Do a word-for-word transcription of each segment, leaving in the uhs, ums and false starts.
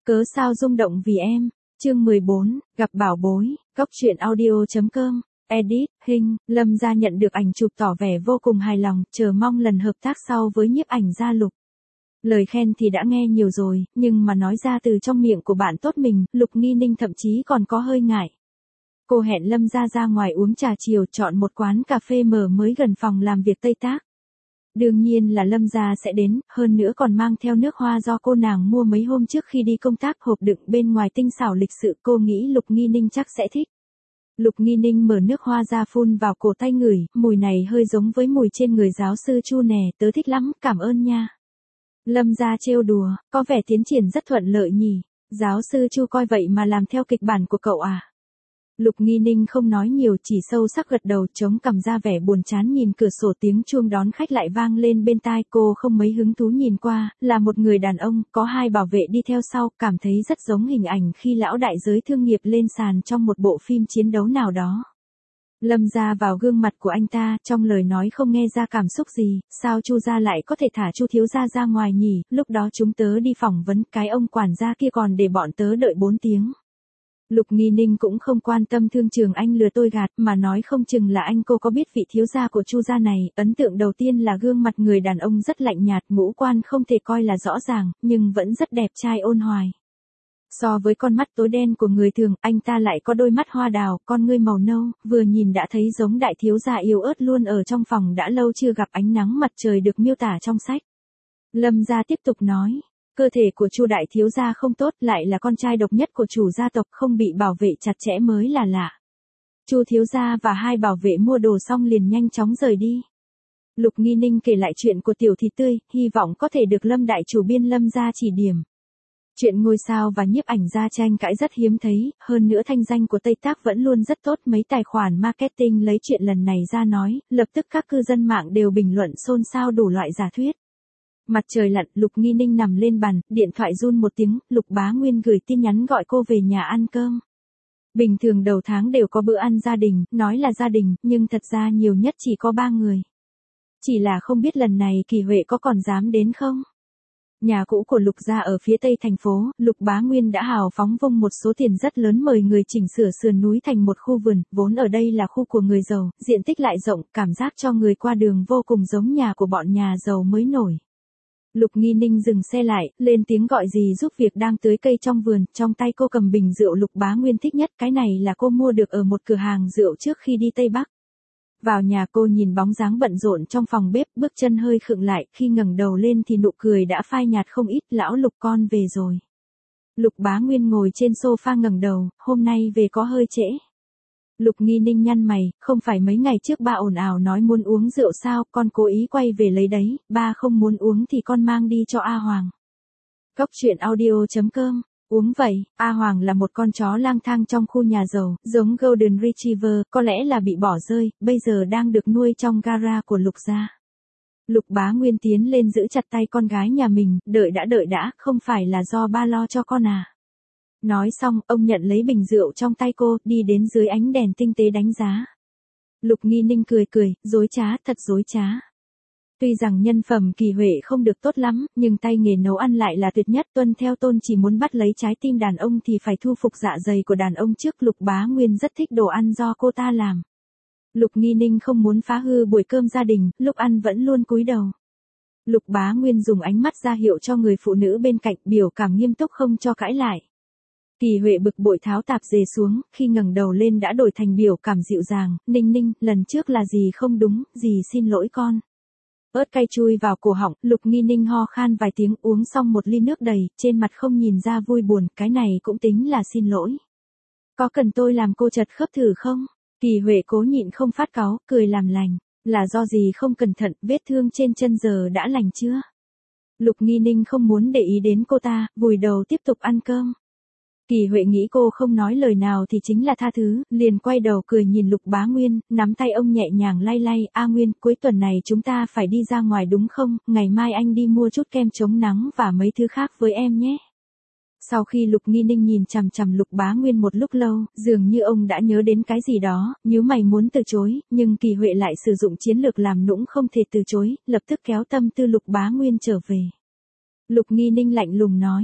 Cớ sao rung động vì em. Chương mười bốn, gặp bảo bối. Góc truyện audio chấm com. Edit, hình, Lâm Gia nhận được ảnh chụp tỏ vẻ vô cùng hài lòng, chờ mong lần hợp tác sau với nhiếp ảnh gia Lục. Lời khen thì đã nghe nhiều rồi, nhưng mà nói ra từ trong miệng của bạn tốt mình, Lục Nghi Ninh thậm chí còn có hơi ngại. Cô hẹn Lâm Gia ra ngoài uống trà chiều, chọn một quán cà phê mở mới gần phòng làm việc Tây Tác. Đương nhiên là Lâm Gia sẽ đến, hơn nữa còn mang theo nước hoa do cô nàng mua mấy hôm trước khi đi công tác, hộp đựng bên ngoài tinh xảo lịch sự, cô nghĩ Lục Nghi Ninh chắc sẽ thích. Lục Nghi Ninh mở nước hoa ra phun vào cổ tay ngửi, mùi này hơi giống với mùi trên người giáo sư Chu nè, tớ thích lắm, cảm ơn nha. Lâm Gia trêu đùa, có vẻ tiến triển rất thuận lợi nhỉ, giáo sư Chu coi vậy mà làm theo kịch bản của cậu à. Lục Nghi Ninh không nói nhiều, chỉ sâu sắc gật đầu, chống cằm ra vẻ buồn chán nhìn cửa sổ, tiếng chuông đón khách lại vang lên bên tai, cô không mấy hứng thú nhìn qua, là một người đàn ông, có hai bảo vệ đi theo sau, cảm thấy rất giống hình ảnh khi lão đại giới thương nghiệp lên sàn trong một bộ phim chiến đấu nào đó. Lâm Gia vào gương mặt của anh ta, trong lời nói không nghe ra cảm xúc gì, sao Chu gia lại có thể thả Chu thiếu gia ra ngoài nhỉ, lúc đó chúng tớ đi phỏng vấn, cái ông quản gia kia còn để bọn tớ đợi bốn tiếng. Lục Nghi Ninh cũng không quan tâm thương trường anh lừa tôi gạt, mà nói không chừng là anh cô có biết vị thiếu gia của Chu gia này, ấn tượng đầu tiên là gương mặt người đàn ông rất lạnh nhạt, ngũ quan không thể coi là rõ ràng, nhưng vẫn rất đẹp trai ôn hoài. So với con mắt tối đen của người thường, anh ta lại có đôi mắt hoa đào, con ngươi màu nâu, vừa nhìn đã thấy giống đại thiếu gia yếu ớt luôn ở trong phòng đã lâu chưa gặp ánh nắng mặt trời được miêu tả trong sách. Lâm Gia tiếp tục nói. Cơ thể của Chu đại thiếu gia không tốt, lại là con trai độc nhất của chủ gia tộc, không bị bảo vệ chặt chẽ mới là lạ. Chu thiếu gia và hai bảo vệ mua đồ xong liền nhanh chóng rời đi. Lục Nghi Ninh kể lại chuyện của tiểu thịt tươi, hy vọng có thể được Lâm đại chủ biên Lâm gia chỉ điểm. Chuyện ngôi sao và nhiếp ảnh gia tranh cãi rất hiếm thấy, hơn nữa thanh danh của Tây Tác vẫn luôn rất tốt, mấy tài khoản marketing lấy chuyện lần này ra nói, lập tức các cư dân mạng đều bình luận xôn xao đủ loại giả thuyết. Mặt trời lặn, Lục Nghi Ninh nằm lên bàn, điện thoại run một tiếng, Lục Bá Nguyên gửi tin nhắn gọi cô về nhà ăn cơm. Bình thường đầu tháng đều có bữa ăn gia đình, nói là gia đình, nhưng thật ra nhiều nhất chỉ có ba người. Chỉ là không biết lần này Kỳ Huệ có còn dám đến không? Nhà cũ của Lục gia ở phía tây thành phố, Lục Bá Nguyên đã hào phóng vung một số tiền rất lớn mời người chỉnh sửa sườn núi thành một khu vườn, vốn ở đây là khu của người giàu, diện tích lại rộng, cảm giác cho người qua đường vô cùng giống nhà của bọn nhà giàu mới nổi. Lục Nghi Ninh dừng xe lại, lên tiếng gọi dì giúp việc đang tưới cây trong vườn, trong tay cô cầm bình rượu Lục Bá Nguyên thích nhất, cái này là cô mua được ở một cửa hàng rượu trước khi đi Tây Bắc. Vào nhà cô nhìn bóng dáng bận rộn trong phòng bếp, bước chân hơi khựng lại, khi ngẩng đầu lên thì nụ cười đã phai nhạt không ít, lão Lục con về rồi. Lục Bá Nguyên ngồi trên sofa ngẩng đầu, hôm nay về có hơi trễ. Lục Nghi Ninh nhăn mày, không phải mấy ngày trước ba ồn ào nói muốn uống rượu sao, con cố ý quay về lấy đấy, ba không muốn uống thì con mang đi cho A Hoàng. Góc truyện audio chấm com, uống vậy, A Hoàng là một con chó lang thang trong khu nhà giàu, giống Golden Retriever, có lẽ là bị bỏ rơi, bây giờ đang được nuôi trong gara của Lục gia. Lục Bá Nguyên tiến lên giữ chặt tay con gái nhà mình, đợi đã đợi đã, không phải là do ba lo cho con à. Nói xong, ông nhận lấy bình rượu trong tay cô, đi đến dưới ánh đèn tinh tế đánh giá. Lục Nghi Ninh cười cười, dối trá, thật dối trá. Tuy rằng nhân phẩm Kỳ Huệ không được tốt lắm, nhưng tay nghề nấu ăn lại là tuyệt nhất, tuân theo tôn chỉ muốn bắt lấy trái tim đàn ông thì phải thu phục dạ dày của đàn ông trước. Lục Bá Nguyên rất thích đồ ăn do cô ta làm. Lục Nghi Ninh không muốn phá hư buổi cơm gia đình, lúc ăn vẫn luôn cúi đầu. Lục Bá Nguyên dùng ánh mắt ra hiệu cho người phụ nữ bên cạnh, biểu cảm nghiêm túc không cho cãi lại. Kỳ Huệ bực bội tháo tạp dề xuống, khi ngẩng đầu lên đã đổi thành biểu cảm dịu dàng, Ninh Ninh, lần trước là dì không đúng, dì xin lỗi con. Ớt cay chui vào cổ họng, Lục Nghi Ninh ho khan vài tiếng, uống xong một ly nước đầy, trên mặt không nhìn ra vui buồn, cái này cũng tính là xin lỗi. Có cần tôi làm cô chật khớp thử không? Kỳ Huệ cố nhịn không phát cáu, cười làm lành, là do dì không cẩn thận, vết thương trên chân giờ đã lành chưa? Lục Nghi Ninh không muốn để ý đến cô ta, vùi đầu tiếp tục ăn cơm. Kỳ Huệ nghĩ cô không nói lời nào thì chính là tha thứ, liền quay đầu cười nhìn Lục Bá Nguyên, nắm tay ông nhẹ nhàng lay lay, A Nguyên, cuối tuần này chúng ta phải đi ra ngoài đúng không, ngày mai anh đi mua chút kem chống nắng và mấy thứ khác với em nhé. Sau khi Lục Nghi Ninh nhìn chằm chằm Lục Bá Nguyên một lúc lâu, dường như ông đã nhớ đến cái gì đó, nhíu mày muốn từ chối, nhưng Kỳ Huệ lại sử dụng chiến lược làm nũng không thể từ chối, lập tức kéo tâm tư Lục Bá Nguyên trở về. Lục Nghi Ninh lạnh lùng nói.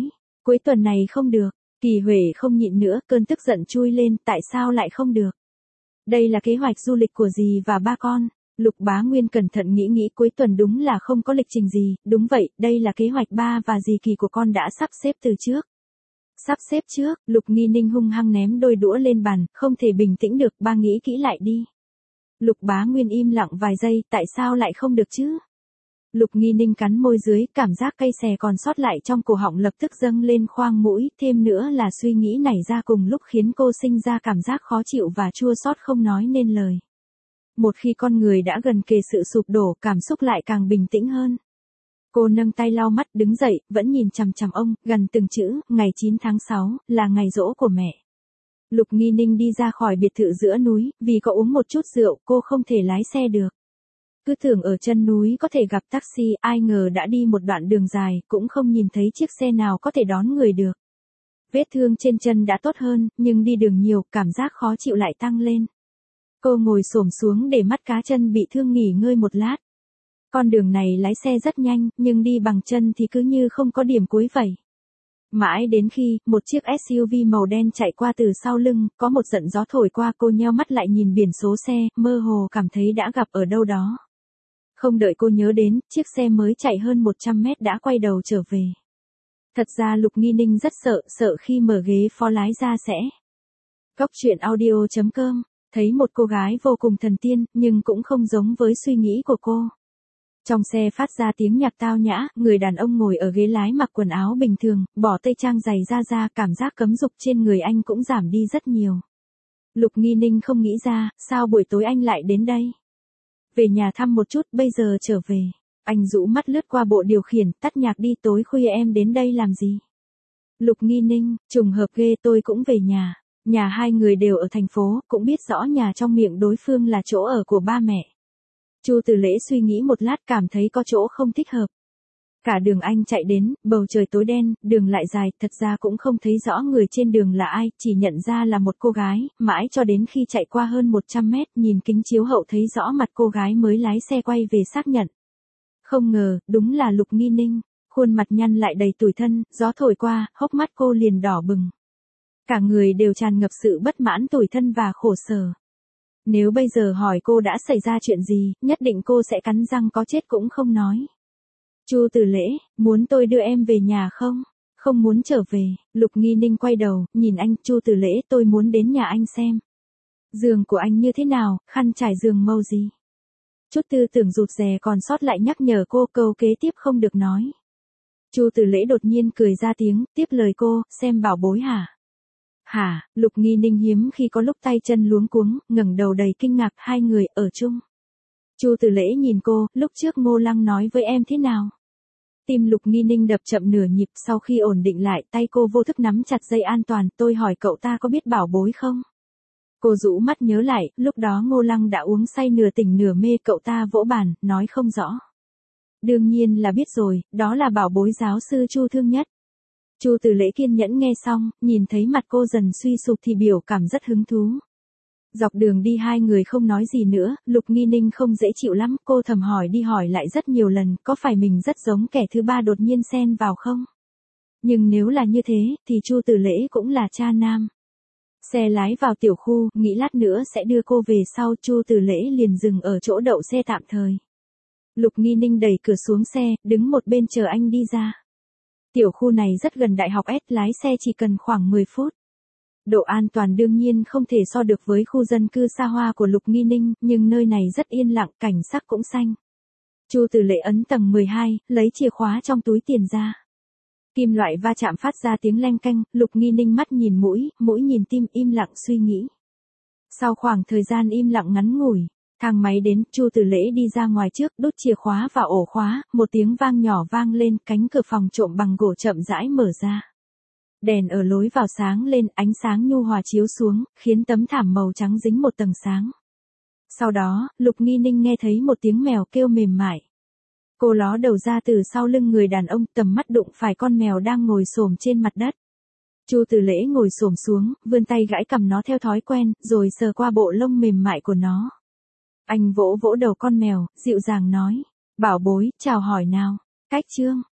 Cuối tuần này không được, Kỳ Huệ không nhịn nữa, cơn tức giận chui lên, tại sao lại không được? Đây là kế hoạch du lịch của dì và ba con. Lục Bá Nguyên cẩn thận nghĩ nghĩ, cuối tuần đúng là không có lịch trình gì, đúng vậy, đây là kế hoạch ba và dì Kỳ của con đã sắp xếp từ trước. Sắp xếp trước, Lục Nghi Ninh hung hăng ném đôi đũa lên bàn, không thể bình tĩnh được, ba nghĩ kỹ lại đi. Lục Bá Nguyên im lặng vài giây, tại sao lại không được chứ? Lục Nghi Ninh cắn môi dưới, cảm giác cay xè còn sót lại trong cổ họng lập tức dâng lên khoang mũi, thêm nữa là suy nghĩ nảy ra cùng lúc khiến cô sinh ra cảm giác khó chịu và chua xót không nói nên lời. Một khi con người đã gần kề sự sụp đổ, cảm xúc lại càng bình tĩnh hơn. Cô nâng tay lau mắt, đứng dậy, vẫn nhìn chằm chằm ông, gần từng chữ, ngày chín tháng sáu, là ngày giỗ của mẹ. Lục Nghi Ninh đi ra khỏi biệt thự giữa núi, vì có uống một chút rượu, cô không thể lái xe được. Cứ tưởng ở chân núi có thể gặp taxi, ai ngờ đã đi một đoạn đường dài, cũng không nhìn thấy chiếc xe nào có thể đón người được. Vết thương trên chân đã tốt hơn, nhưng đi đường nhiều, cảm giác khó chịu lại tăng lên. Cô ngồi xổm xuống để mắt cá chân bị thương nghỉ ngơi một lát. Con đường này lái xe rất nhanh, nhưng đi bằng chân thì cứ như không có điểm cuối vậy. Mãi đến khi, một chiếc ét u vê màu đen chạy qua từ sau lưng, có một trận gió thổi qua, cô nheo mắt lại nhìn biển số xe, mơ hồ cảm thấy đã gặp ở đâu đó. Không đợi cô nhớ đến, chiếc xe mới chạy hơn một trăm mét đã quay đầu trở về. Thật ra Lục Nghi Ninh rất sợ, sợ khi mở ghế phó lái ra sẽ. Góc truyện audio chấm com, thấy một cô gái vô cùng thần tiên, nhưng cũng không giống với suy nghĩ của cô. Trong xe phát ra tiếng nhạc tao nhã, người đàn ông ngồi ở ghế lái mặc quần áo bình thường, bỏ tây trang giày ra ra, cảm giác cấm dục trên người anh cũng giảm đi rất nhiều. Lục Nghi Ninh không nghĩ ra, sao buổi tối anh lại đến đây? Về nhà thăm một chút, bây giờ trở về. Anh rũ mắt lướt qua bộ điều khiển, tắt nhạc đi, tối khuya em đến đây làm gì? Lục Nghi Ninh, trùng hợp ghê, tôi cũng về nhà. Nhà hai người đều ở thành phố, cũng biết rõ nhà trong miệng đối phương là chỗ ở của ba mẹ. Chu Tử Lễ suy nghĩ một lát, cảm thấy có chỗ không thích hợp. Cả đường anh chạy đến, bầu trời tối đen, đường lại dài, thật ra cũng không thấy rõ người trên đường là ai, chỉ nhận ra là một cô gái, mãi cho đến khi chạy qua hơn một trăm mét, nhìn kính chiếu hậu thấy rõ mặt cô gái mới lái xe quay về xác nhận. Không ngờ, đúng là Lục Nghi Ninh, khuôn mặt nhăn lại đầy tủi thân, gió thổi qua, hốc mắt cô liền đỏ bừng. Cả người đều tràn ngập sự bất mãn, tủi thân và khổ sở. Nếu bây giờ hỏi cô đã xảy ra chuyện gì, nhất định cô sẽ cắn răng có chết cũng không nói. Chu Tử Lễ, muốn tôi đưa em về nhà không? Không muốn trở về. Lục Nghi Ninh quay đầu, nhìn anh, Chu Tử Lễ, tôi muốn đến nhà anh xem. Giường của anh như thế nào, khăn trải giường màu gì? Chút tư tưởng rụt rè còn sót lại nhắc nhở cô, câu kế tiếp không được nói. Chu Tử Lễ đột nhiên cười ra tiếng, tiếp lời cô, xem bảo bối hả? Hả? Lục Nghi Ninh hiếm khi có lúc tay chân luống cuống, ngẩng đầu đầy kinh ngạc, hai người ở chung. Chu Tử Lễ nhìn cô, lúc trước Ngô Lăng nói với em thế nào? Tim Lục Nghi Ninh đập chậm nửa nhịp, sau khi ổn định lại, tay cô vô thức nắm chặt dây an toàn, tôi hỏi cậu ta có biết bảo bối không? Cô rũ mắt nhớ lại, lúc đó Ngô Lăng đã uống say nửa tỉnh nửa mê, cậu ta vỗ bàn, nói không rõ. Đương nhiên là biết rồi, đó là bảo bối giáo sư Chu thương nhất. Chu Tử Lễ kiên nhẫn nghe xong, nhìn thấy mặt cô dần suy sụp thì biểu cảm rất hứng thú. Dọc đường đi hai người không nói gì nữa, Lục Nghi Ninh không dễ chịu lắm, cô thầm hỏi đi hỏi lại rất nhiều lần, có phải mình rất giống kẻ thứ ba đột nhiên xen vào không? Nhưng nếu là như thế, thì Chu Tử Lễ cũng là cha nam. Xe lái vào tiểu khu, nghĩ lát nữa sẽ đưa cô về sau, Chu Tử Lễ liền dừng ở chỗ đậu xe tạm thời. Lục Nghi Ninh đẩy cửa xuống xe, đứng một bên chờ anh đi ra. Tiểu khu này rất gần đại học S, lái xe chỉ cần khoảng mười phút. Độ an toàn đương nhiên không thể so được với khu dân cư xa hoa của Lục Nghi Ninh, nhưng nơi này rất yên lặng, cảnh sắc cũng xanh. Chu Tử Lễ ấn tầng mười hai, lấy chìa khóa trong túi tiền ra. Kim loại va chạm phát ra tiếng leng keng, Lục Nghi Ninh mắt nhìn mũi, mũi nhìn tim, im lặng suy nghĩ. Sau khoảng thời gian im lặng ngắn ngủi, thang máy đến, Chu Tử Lễ đi ra ngoài trước, đút chìa khóa vào ổ khóa, một tiếng vang nhỏ vang lên, cánh cửa phòng trộm bằng gỗ chậm rãi mở ra. Đèn ở lối vào sáng lên, ánh sáng nhu hòa chiếu xuống, khiến tấm thảm màu trắng dính một tầng sáng. Sau đó, Lục Nghi Ninh nghe thấy một tiếng mèo kêu mềm mại. Cô ló đầu ra từ sau lưng người đàn ông, tầm mắt đụng phải con mèo đang ngồi xổm trên mặt đất. Chu Tử Lễ ngồi xổm xuống, vươn tay gãi cằm nó theo thói quen, rồi sờ qua bộ lông mềm mại của nó. Anh vỗ vỗ đầu con mèo, dịu dàng nói, bảo bối, chào hỏi nào. Cách chương